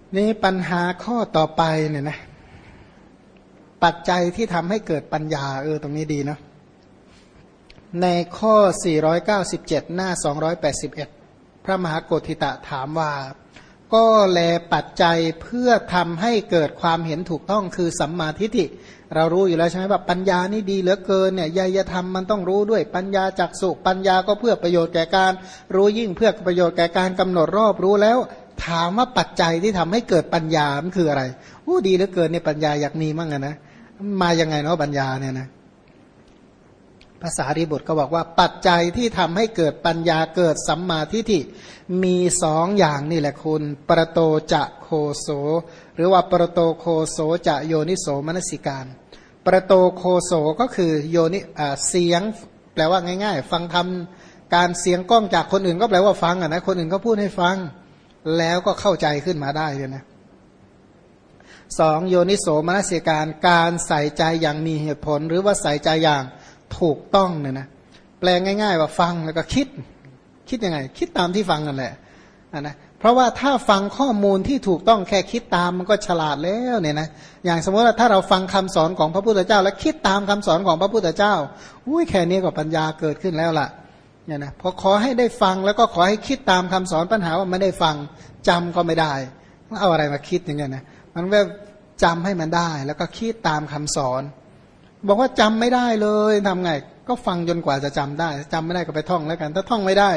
นี่ปัญหาข้อต่อไปเนี่ยนะปัจจัยที่ทำให้เกิดปัญญาตรงนี้ดีเนาะในข้อ497หน้า281พระมหาโกธิตะถามว่าก็แลปัจจัยเพื่อทำให้เกิดความเห็นถูกต้องคือสัมมาทิฏฐิเรารู้อยู่แล้วใช่ไหมว่าปัญญานี่ดีเหลือเกินเนี่ยญาณธรรมมันต้องรู้ด้วยปัญญาจักษุปัญญาก็เพื่อประโยชน์แก่การรู้ยิ่งเพื่อประโยชน์แก่การกำหนดรอบรู้แล้วถามว่าปัจจัยที่ทำให้เกิดปัญญามันคืออะไรดีเหลือเกินเนี่ยปัญญาอยากมีมั่งนะมายังไงเนาะปัญญาเนี่ยนะภาษารีบุตรก็บอกว่าปัจจัยที่ทำให้เกิดปัญญาเกิดสัมมาทิฏฐิมีสองอย่างนี่แหละคุณปรโตจะโคโสหรือว่าปรโตโคโสจะโยนิโสมนสิการปรโตโคโสก็คือโยนิเสียงแปลว่าง่ายๆฟังทำการเสียงกล้องจากคนอื่นก็แปลว่าฟังนะคนอื่นก็พูดให้ฟังแล้วก็เข้าใจขึ้นมาได้เลยนะสองโยนิโสมนสิการการใส่ใจอย่างมีเหตุผลหรือว่าใส่ใจอย่างถูกต้องเนี่ยนะแปลง่ายๆว่าฟังแล้วก็คิดยังไงคิดตามที่ฟังนั่นแหละนะเพราะว่าถ้าฟังข้อมูลที่ถูกต้องแค่คิดตามมันก็ฉลาดแล้วเนี่ยนะอย่างสมมติว่าถ้าเราฟังคำสอนของพระพุทธเจ้าแล้วคิดตามคำสอนของพระพุทธเจ้าแค่นี้ก็ปัญญาเกิดขึ้นแล้วล่ะเนี่ยนะพอขอให้ได้ฟังแล้วก็ขอให้คิดตามคำสอนปัญหาว่าไม่ได้ฟังจำก็ไม่ได้เอาอะไรมาคิดอย่างเงี้ยนะมันก็จำให้มันได้แล้วก็คิดตามคำสอนบอกว่าจำไม่ได้เลยทำไงก็ฟังจนกว่าจะจำได้จำไม่ได้ก็ไปท่องแล้วกันถ้าท่องไม่ได้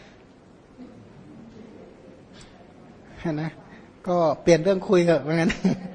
นะก็เปลี่ยนเรื่องคุยเถอะว่างั้น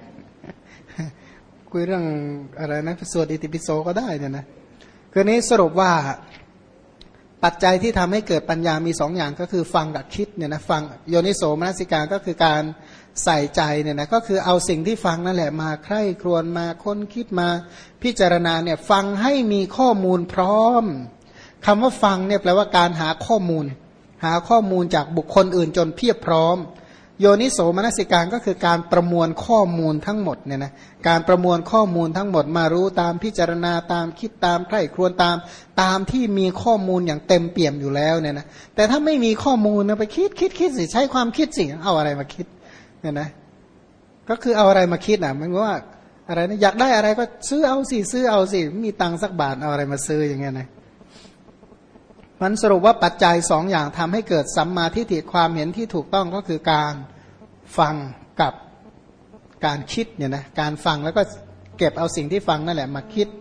คุยเรื่องอะไรนะสวดอิติปิโสก็ได้เนี่ยนะคือนี้สรุปว่าปัจจัยที่ทำให้เกิดปัญญามีสองอย่างก็คือฟังกับคิดเนี่ยนะฟังโยนิโสมนสิการก็คือการใส่ใจเนี่ยนะก็คือเอาสิ่งที่ฟังนั่นแหละมาใคร่ครวญมาค้นคิดมาพิจารณาเนี่ยฟังให้มีข้อมูลพร้อมคำว่าฟังเนี่ยแปลว่าการหาข้อมูลจากบุคคลอื่นจนเพียบพร้อมโยนิโสมนสิการก็คือการประมวลข้อมูลทั้งหมดเนี่ยนะการประมวลข้อมูลทั้งหมดมารู้ตามพิจารณาตามคิดตามใคร่ครวญตามที่มีข้อมูลอย่างเต็มเปี่ยมอยู่แล้วเนี่ยนะแต่ถ้าไม่มีข้อมูลนะไปคิดสิใช้ความคิดสิเอาอะไรมาคิดเนี่ยนะก็คือเอาอะไรมาคิดมันว่าอะไรนะอยากได้อะไรก็ซื้อเอาสิมีตังค์สักบาทเอาอะไรมาซื้ออย่างเงี้ยนะมันสรุปว่าปัจจัยสองอย่างทำให้เกิดสัมมาทิฏฐิความเห็นที่ถูกต้องก็คือการฟังกับการคิดเนี่ยนะการฟังแล้วก็เก็บเอาสิ่งที่ฟังนั่นแหละมาคิด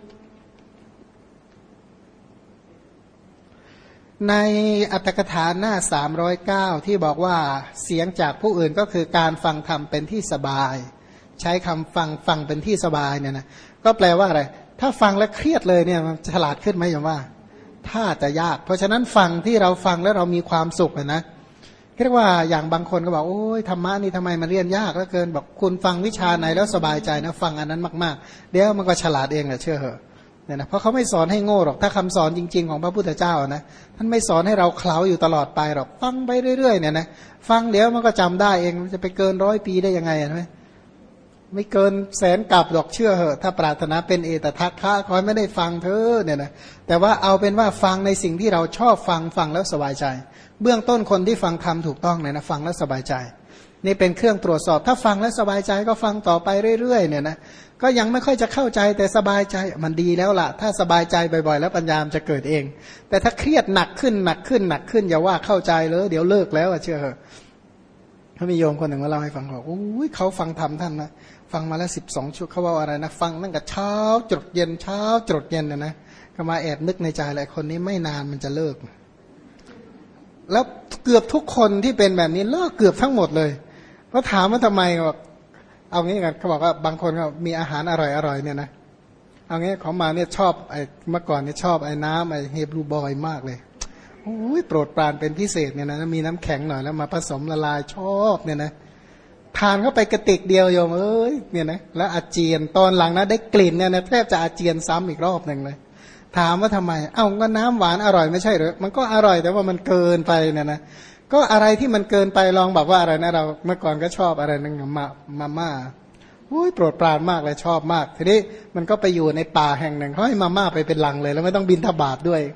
ในอัตถกถาหน้า309ที่บอกว่าเสียงจากผู้อื่นก็คือการฟังธรรมเป็นที่สบายใช้คำฟังเป็นที่สบายเนี่ยนะก็แปลว่าอะไรถ้าฟังแล้วเครียดเลยเนี่ยมันฉลาดขึ้นไหมอย่างว่าถ้าจะยากเพราะฉะนั้นฟังที่เราฟังแล้วเรามีความสุขนะเรียกว่าอย่างบางคนก็บอกโอ้ยธรรมะนี่ทำไมมันเรียนยากเหลือเกินบอกคุณฟังวิชาไหนแล้วสบายใจนะฟังอันนั้นมากๆเดี๋ยวมันก็ฉลาดเองแหละเชื่อเหอะเนี่ยนะเพราะเขาไม่สอนให้โง่หรอกถ้าคำสอนจริงๆของพระพุทธเจ้านะท่านไม่สอนให้เราเคล้าอยู่ตลอดไปหรอกฟังไปเรื่อยๆเนี่ยนะฟังเดี๋ยวมันก็จำได้เองมันจะไปเกิน100 ปีได้ยังไงนะไม่เกินแสนกลับหรอกเชื่อเหอะถ้าปรารถนาเป็นเอตทัคคะขอไม่ได้ฟังเธอเนี่ยนะแต่ว่าเอาเป็นว่าฟังในสิ่งที่เราชอบฟังแล้วสบายใจเบื้องต้นคนที่ฟังธรรมถูกต้องเนี่ยนะฟังแล้วสบายใจนี่เป็นเครื่องตรวจสอบถ้าฟังแล้วสบายใจก็ฟังต่อไปเรื่อยๆเนี่ยนะก็ยังไม่ค่อยจะเข้าใจแต่สบายใจมันดีแล้วล่ะถ้าสบายใจบ่อยๆแล้วปัญญาจะเกิดเองแต่ถ้าเครียดหนักขึ้นอย่าว่าเข้าใจเลยเดี๋ยวเลิกแล้วเชื่อเหอะเขามีโยมคนหนึ่งมาเล่าให้ฟังบอกโอ้ยเขาฟังธรรมท่านนะฟังมาแล้ว12 ชั่วเขาว่าอะไรนะฟังตั้งแต่เช้าจดเย็นเนี่ยนะก็มาแอบนึกในใจอะไรคนนี้ไม่นานมันจะเลิกแล้วเกือบทุกคนที่เป็นแบบนี้เลิกเกือบทั้งหมดเลยเพราะถามว่าทำไมบอกเอางี้กันเขาบอกว่าบางคนก็มีอาหารอร่อยเนี่ยนะเอางี้ของมาเนี่ยชอบไอ้เมื่อก่อนเนี่ยชอบไอ้น้ำไอ้เฮบรูบอยมากเลยโอ้ยโปรดปรานเป็นพิเศษเนี่ยนะมีน้ำแข็งหน่อยแล้วมาผสมละลายชอบเนี่ยนะทานเข้าไปกระติกเดียวโยมเนี่ยนะแล้วอาเจียนตอนหลังนะได้กลิ่นเนี่ยนะแทบจะอาเจียนซ้ำอีกรอบหนึ่งเลยถามว่าทำไมก็น้ำหวานอร่อยไม่ใช่หรือมันก็อร่อยแต่ว่ามันเกินไปเนี่ยนะก็อะไรที่มันเกินไปลองบอกว่าอะไรนะเราเมื่อก่อนก็ชอบอะไรนึงมาม่าโปรดปรานมากเลยชอบมากทีนี้มันก็ไปอยู่ในป่าแห่งหนึ่งเขาให้มาม่าไปเป็นลังเลยแล้วไม่ต้องบินทบาทด้วย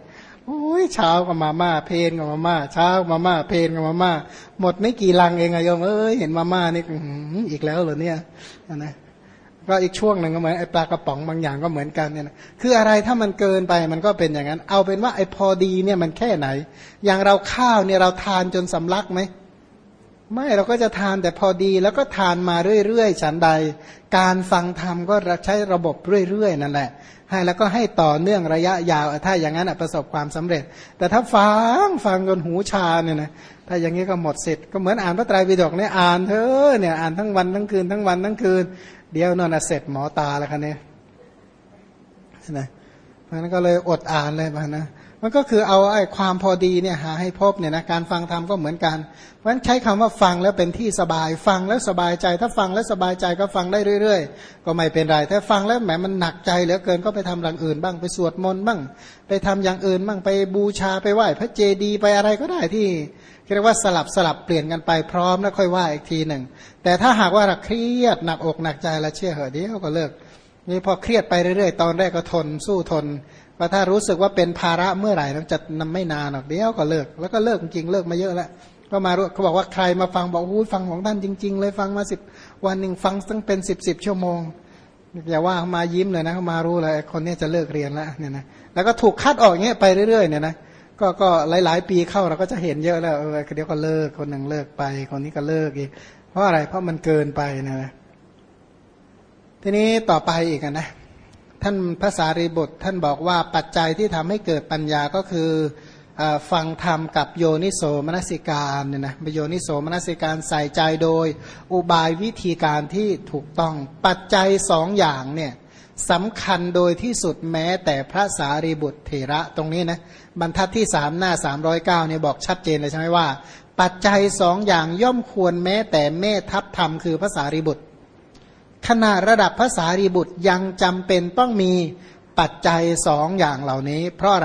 อ้ยเช้าก็มาม่าเพลนก็มาม่าเช้ามาม่าเพลนก็มาม่าหมดไม่กี่ลังเองอะโยมเห็นมาม่านี่อีกแล้วเหรอเนี่ยนะก็อีกช่วงหนึ่งก็เหมือนไอ้ปลากระป๋องบางอย่างก็เหมือนกันเนี่ยนะคืออะไรถ้ามันเกินไปมันก็เป็นอย่างนั้นเอาเป็นว่าไอ้พอดีเนี่ยมันแค่ไหนอย่างเราข้าวเนี่ยเราทานจนสำลักไหมไม่เราก็จะทานแต่พอดีแล้วก็ทานมาเรื่อยๆฉันใดการฟังธรรมก็ใช้ระบบเรื่อยๆนั่นแหละให้แล้วก็ให้ต่อเนื่องระยะยาวถ้าอย่างนั้นประสบความสำเร็จแต่ถ้าฟังจนหูชาเนี่ยนะถ้าอย่างนี้ก็หมดสิทธิ์ก็เหมือนอ่านพระไตรปิฎกเนี่ยอ่านเถอะเนี่ยอ่านทั้งวันทั้งคืนทั้งวันทั้งคืนเดี๋ยวนอนเสร็จหมอตาแล้วกันเนี่ยนะเพราะนั้นก็เลยอดอ่านเลยบ้างนะมันก็คือเอาไอ้ความพอดีเนี่ยหาให้พบเนี่ยนะการฟังธรรมก็เหมือนกันเพราะฉะนั้นใช้คำว่าฟังแล้วเป็นที่สบายฟังแล้วสบายใจถ้าฟังแล้วสบายใจก็ฟังได้เรื่อยๆก็ไม่เป็นไรถ้าฟังแล้วแหมมันหนักใจเหลือเกินก็ไปทำอย่างอื่นบ้างไปสวดมนต์บ้างไปทำอย่างอื่นบ้างไปบูชาไปไหว้พระเจดีย์ไปอะไรก็ได้ที่เรียกว่าสลับเปลี่ยนกันไปพร้อมแล้วค่อยว่าอีกทีหนึ่งแต่ถ้าหากว่าเครียดหนักอกหนักใจแล้วเชื่อเหอะเดี๋ยวก็เลิกนี่พอเครียดไปเรื่อยๆตอนแรกก็ทนสู้ทนว่าถ้ารู้สึกว่าเป็นภาระเมื่อไหร่มันจะนำไม่นานหรอกเดี๋ยวก็เลิกแล้วก็เลิกจริงเลิกมาเยอะแล้วก็มาเขาบอกว่าใครมาฟังบอกอู้ฟังของท่านจริงๆเลยฟังมาวันหนึ่งฟังตั้งเป็นสิบชั่วโมงอย่าว่าเขามายิ้มเลยนะเขามารู้เลยคนนี้จะเลิกเรียนแล้วเนี่ยนะแล้วก็ถูกคัดออกเงี้ยไปเรื่อยๆเนี่ยนะก็หลายๆปีเข้าเราก็จะเห็นเยอะแล้วเดี๋ยวก็เลิกคนหนึ่งเลิกไปคนนี้ก็เลิกอีกเพราะอะไรเพราะมันเกินไปนะทีนี้ต่อไปอีกนะท่านพระสารีบุตรท่านบอกว่าปัจจัยที่ทำให้เกิดปัญญาก็คือฟังธรรมกับโยนิโสมนสิการเนี่ยนะโยนิโสมนสิการใส่ใจโดยอุบายวิธีการที่ถูกต้องปัจจัยสองอย่างเนี่ยสำคัญโดยที่สุดแม้แต่พระสารีบุตรเถระตรงนี้นะบรรทัดที่3หน้า309เนี่ยบอกชัดเจนเลยใช่ไหมว่าปัจจัยสองอย่างย่อมควรแม้แต่แม่ทัพธรรมคือพระสารีบุตรขนาดระดับพระสารีบุตรยังจำเป็นต้องมีปัจจัยสองอย่างเหล่านี้เพราะอะไร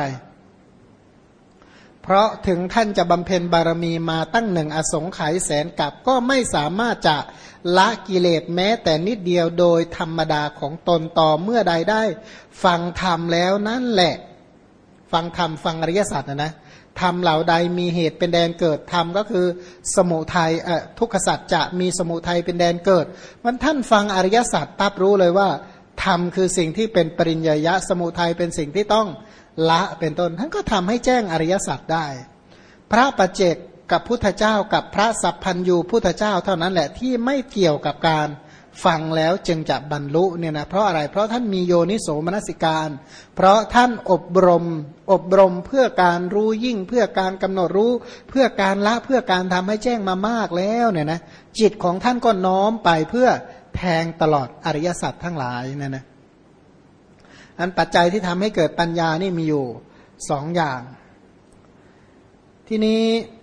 เพราะถึงท่านจะบำเพ็ญบารมีมาตั้งหนึ่งอสงไขยแสนกับก็ไม่สามารถจะละกิเลสแม้แต่นิดเดียวโดยธรรมดาของตนต่อเมื่อใดได้ฟังธรรมแล้วนั่นแหละฟังธรรมฟังอริยสัจนะธรรมเหล่าใดมีเหตุเป็นแดนเกิดธรรมก็คือสมุทัยทุกขสัจจะมีสมุทัยเป็นแดนเกิดมันท่านฟังอริยสัจปั๊บรู้เลยว่าธรรมคือสิ่งที่เป็นปริญญายะสมุทัยเป็นสิ่งที่ต้องละเป็นต้นท่านก็ทำให้แจ้งอริยสัจได้พระปัจเจกกับพุทธเจ้ากับพระสัพพัญญูพุทธเจ้าเท่านั้นแหละที่ไม่เกี่ยวกับการฟังแล้วจึงจะบรรลุเนี่ยนะเพราะอะไรเพราะท่านมีโยนิโสมนสิการเพราะท่านอบรมเพื่อการรู้ยิ่งเพื่อการกำหนดรู้เพื่อการละเพื่อการทำให้แจ้งมามากแล้วเนี่ยนะจิตของท่านก็น้อมไปเพื่อแทงตลอดอริยสัจทั้งหลายเนี่ยนะอันปัจจัยที่ทำให้เกิดปัญญานี่มีอยู่สองอย่างทีนี้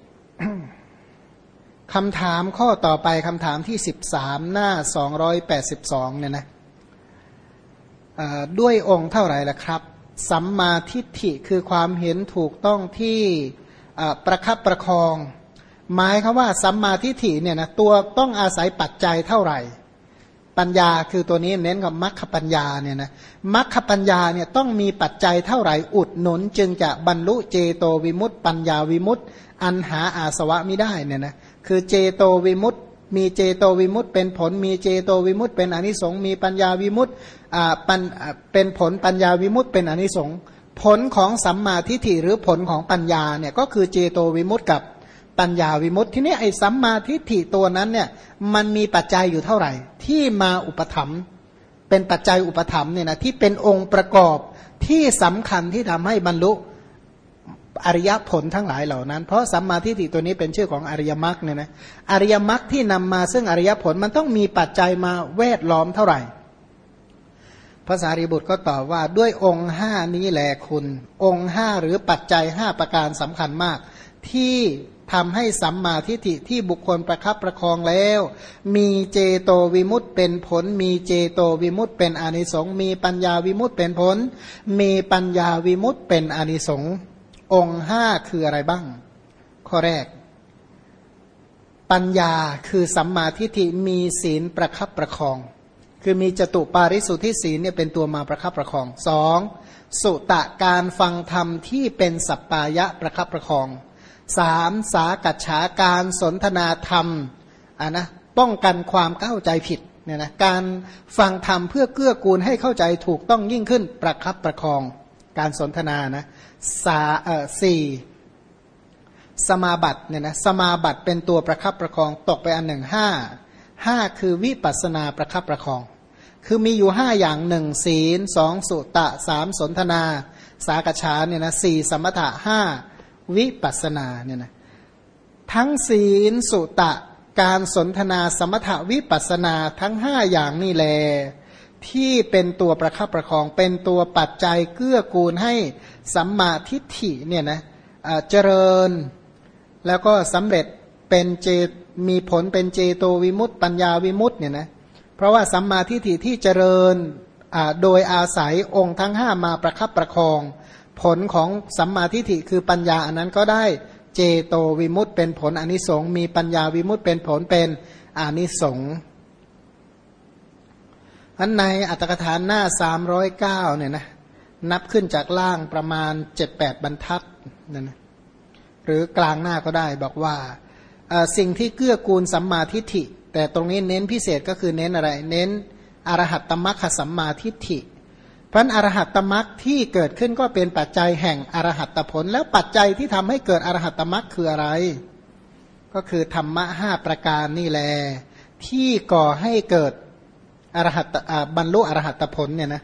คำถามข้อต่อไปคำถามที่13หน้า282เนี่ยนะด้วยองค์เท่าไหร่ล่ะครับสัมมาทิฏฐิคือความเห็นถูกต้องที่ประคับประคองหมายคือว่าสัมมาทิฏฐิเนี่ยนะตัวต้องอาศัยปัจจัยเท่าไหร่ปัญญาคือตัวนี้เน้นกับมรรคปัญญาเนี่ยนะมรรคปัญญาเนี่ยต้องมีปัจจัยเท่าไหร่อุดหนุนจึงจะบรรลุเจโตวิมุตติปัญญาวิมุตติอันหาอาสวะไม่ได้เนี่ยนะคือเจโตวิมุตติมีเจโตวิมุตติเป็นผลมีเจโตวิมุตติเป็นอานิสงส์มีปัญญาวิมุตติเป็นผลปัญญาวิมุตติเป็นอานิสงส์ผลของสัมมาทิฏฐิหรือผลของปัญญาเนี่ยก็คือเจโตวิมุตติกับปัญญาวิมุตติที่นี้ไอ้สัมมาทิฏฐิตัวนั้นเนี่ยมันมีปัจจัยอยู่เท่าไหร่ที่มาอุปถัมภ์เป็นปัจจัยอุปถัมภ์เนี่ยนะที่เป็นองค์ประกอบที่สำคัญที่ทำให้บรรลุอริยผลทั้งหลายเหล่านั้นเพราะสัมมาทิฏฐิตัวนี้เป็นชื่อของอริยมรรคเนี่ยนะอริยมรรคที่นำมาซึ่งอริยผลมันต้องมีปัจจัยมาแวดล้อมเท่าไหร่พระสารีบุตรก็ตอบว่าด้วยองค์ห้านี้แหละคุณองค์ห้าหรือปัจจัย5ประการสำคัญมากที่ทำให้สัมมาทิฏฐิที่บุคคลประคับประคองแล้วมีเจโตวิมุตติเป็นผลมีเจโตวิมุตติเป็นอานิสงส์มีปัญญาวิมุตติเป็นผลมีปัญญาวิมุตติเป็นอานิสงส์องค์ห้าคืออะไรบ้างข้อแรกปัญญาคือสัมมาทิฏฐิมีศีลประคับประคองคือมีจตุปาริสุทธิศีลเนี่ยเป็นตัวมาประคับประคองสองสุตะการฟังธรรมที่เป็นสัปปายะประคับประคองสามสากัจฉาการสนทนาธรรมนะป้องกันความเข้าใจผิดเนี่ยนะการฟังธรรมเพื่อเกื้อกูลให้เข้าใจถูกต้องยิ่งขึ้นประคับประคองการสนทนานะสี่สมาบัติเนี่ยนะสมาบัติเป็นตัวประคับประคองตกไปอันหนึ่งห้าคือวิปัสสนาประคับประคองคือมีอยู่5อย่าง1ศีล2สุตะ3สนทนาสากัจฉาเนี่ยนะ4สมถะ5วิปัสสนาเนี่ยนะทั้งศีลสุตะการสนทนาสมถะวิปัสสนาทั้ง5อย่างนี่แลที่เป็นตัวประคับประคองเป็นตัวปัจจัยเกื้อกูลให้สัมมาทิฏฐิเนี่ยนะเจริญแล้วก็สำเร็จเป็นมีผลเป็นเจโตวิมุตติปัญญาวิมุตติเนี่ยนะเพราะว่าสัมมาทิฏฐิที่เจริญโดยอาศัยองค์ทั้ง5มาประคับประคองผลของสัมมาทิฏฐิคือปัญญาอันนั้นก็ได้เจโตวิมุตติเป็นผลอานิสงส์มีปัญญาวิมุตติเป็นผลเป็นอานิสงส์อันในอัตถกถาหน้า309เนี่ยนะนับขึ้นจากล่างประมาณ 7-8 บรรทัดนั่นนะหรือกลางหน้าก็ได้บอกว่าสิ่งที่เกื้อกูลสัมมาทิฏฐิแต่ตรงนี้เน้นพิเศษก็คือเน้นอะไรเน้นอรหัตตมรรคสัมมาทิฏฐิเพราะอรหัตตมรรคที่เกิดขึ้นก็เป็นปัจจัยแห่งอรหัตตผลแล้วปัจจัยที่ทำให้เกิดอรหัตตมรรคคืออะไรก็คือธรรมะ5ประการนี่แหละที่ก่อให้เกิดอรหัตบรรลุอรหัตตผลเนี่ยนะ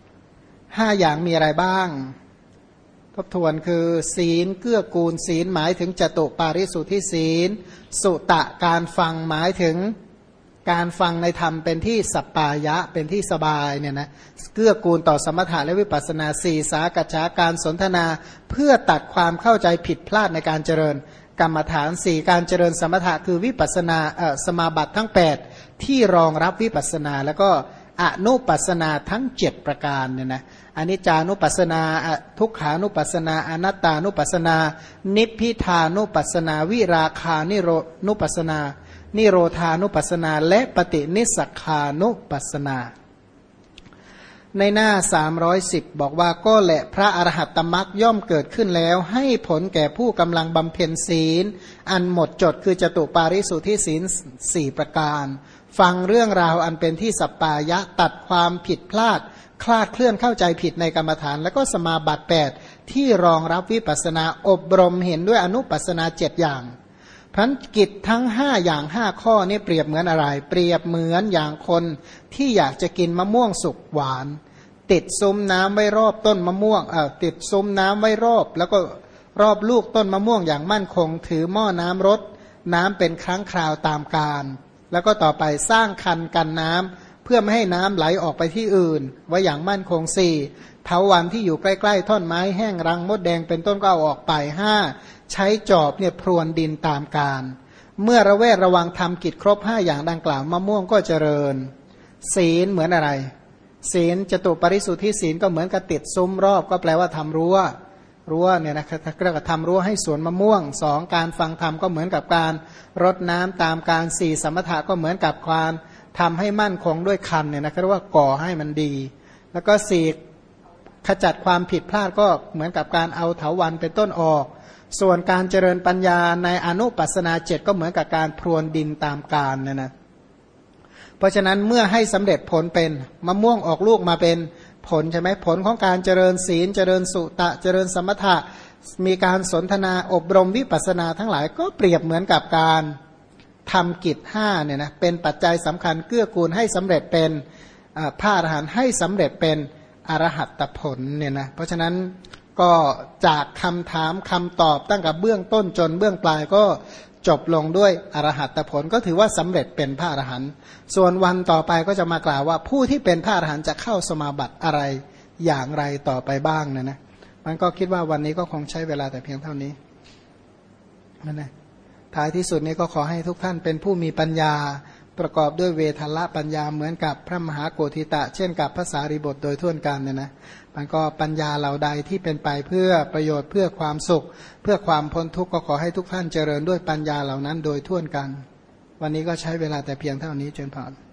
5อย่างมีอะไรบ้างทบทวนคือศีลเกื้อกูลศีลหมายถึงจตุปาริสุทธิศีลสุตะการฟังหมายถึงการฟังในธรรมเป็นที่สัปปายะเป็นที่สบายเนี่ยนะเกื้อกูลต่อสมถะและวิปัสสนาสี่สากัจฉาการสนทนาเพื่อตัดความเข้าใจผิดพลาดในการเจริญกรรมฐานสี่การเจริญสมถะคือวิปัสสนาสมาบัติทั้ง8ที่รองรับวิปัสสนาแล้วก็อนุปัสสนาทั้ง7ประการเนี่ยนะอนิจจานุปัสสนาทุกขานุปัสสนาอนัตตานุปัสสนานิพพิทานุปัสสนาวิราคานิโรนุปัสสนานิโรธานุปัสสนาและปฏินิสสคานุปัสสนาในหน้า310บอกว่าก็แหละพระอรหัตตมรรคย่อมเกิดขึ้นแล้วให้ผลแก่ผู้กำลังบำเพ็ญศีลอันหมดจดคือจตุปาริสุทธิศีล4ประการฟังเรื่องราวอันเป็นที่สัปปายะตัดความผิดพลาดคลาดเคลื่อนเข้าใจผิดในกรรมฐานแล้วก็สมาบัติ8ที่รองรับวิปัสสนาอบรมเห็นด้วยอนุปัสสนา7อย่างพันกิจทั้ง5อย่าง5ข้อนี้เปรียบเหมือนอะไรเปรียบเหมือนอย่างคนที่อยากจะกินมะม่วงสุกหวานติดซุ้มน้ำไว้รอบต้นมะม่วงติดซุ้มน้ำไว้รอบแล้วก็รอบลูกต้นมะม่วงอย่างมั่นคงถือหม้อน้ำรดน้ำเป็นครั้งคราวตามกาลแล้วก็ต่อไปสร้างคันกันน้ำเพื่อไม่ให้น้ำไหลออกไปที่อื่นไว้อย่างมั่นคง4เถาวัลย์ที่อยู่ใกล้ๆท่อนไม้แห้งรังมดแดงเป็นต้นก็เอาออกไป5ใช้จอบเนี่ยพรวนดินตามกาลเมื่อระแวดระวังทำกิจครบ5อย่างดังกล่าวมะม่วงก็เจริญศีลเหมือนอะไรศีลจตุปาริสุทธิศีลก็เหมือนกับติดซุ้มรอบก็แปลว่าทำรั้วเนี่ยนะเรียกว่าทำรั้วให้สวนมะม่วง2การฟังธรรมก็เหมือนกับการรดน้ำตามการ4สมถะก็เหมือนกับความทำให้มั่นคงด้วยคันเนี่ยนะเรียกว่าก่อให้มันดีแล้วก็4ขจัดความผิดพลาดก็เหมือนกับการเอาเถาวัลย์เป็นต้นออกส่วนการเจริญปัญญาในอนุปัสสนา7ก็เหมือนกับการพรวนดินตามกาลเนี่ยนะเพราะฉะนั้นเมื่อให้สำเร็จผลเป็นมะม่วงออกลูกมาเป็นผลใช่ไหมผลของการเจริญศีลเจริญสุตะเจริญสมถะมีการสนทนาอบรมวิปัสสนาทั้งหลายก็เปรียบเหมือนกับการทำกิจ5เนี่ยนะเป็นปัจจัยสำคัญเกื้อกูลให้สำเร็จเป็นพระอรหันต์ให้สำเร็จเป็นอรหัตผลเนี่ยนะเพราะฉะนั้นก็จากคำถามคำตอบตั้งแต่เบื้องต้นจนเบื้องปลายก็จบลงด้วยอรหัตผลก็ถือว่าสำเร็จเป็นพระอรหันต์ส่วนวันต่อไปก็จะมากล่าวว่าผู้ที่เป็นพระอรหันต์จะเข้าสมาบัติอะไรอย่างไรต่อไปบ้างนะมันก็คิดว่าวันนี้ก็คงใช้เวลาแต่เพียงเท่านี้นั่นแหละท้ายที่สุดนี้ก็ขอให้ทุกท่านเป็นผู้มีปัญญาประกอบด้วยเวทัลละปัญญาเหมือนกับพระมหาโกธิตะเช่นกับพระสารีบุตรโดยทั่วกันเนี่ยนะมันก็ปัญญาเหล่าใดที่เป็นไปเพื่อประโยชน์เพื่อความสุขเพื่อความพ้นทุกข์ก็ขอให้ทุกท่านเจริญด้วยปัญญาเหล่านั้นโดยทั่วกันวันนี้ก็ใช้เวลาแต่เพียงเท่านี้เชิญผ่าน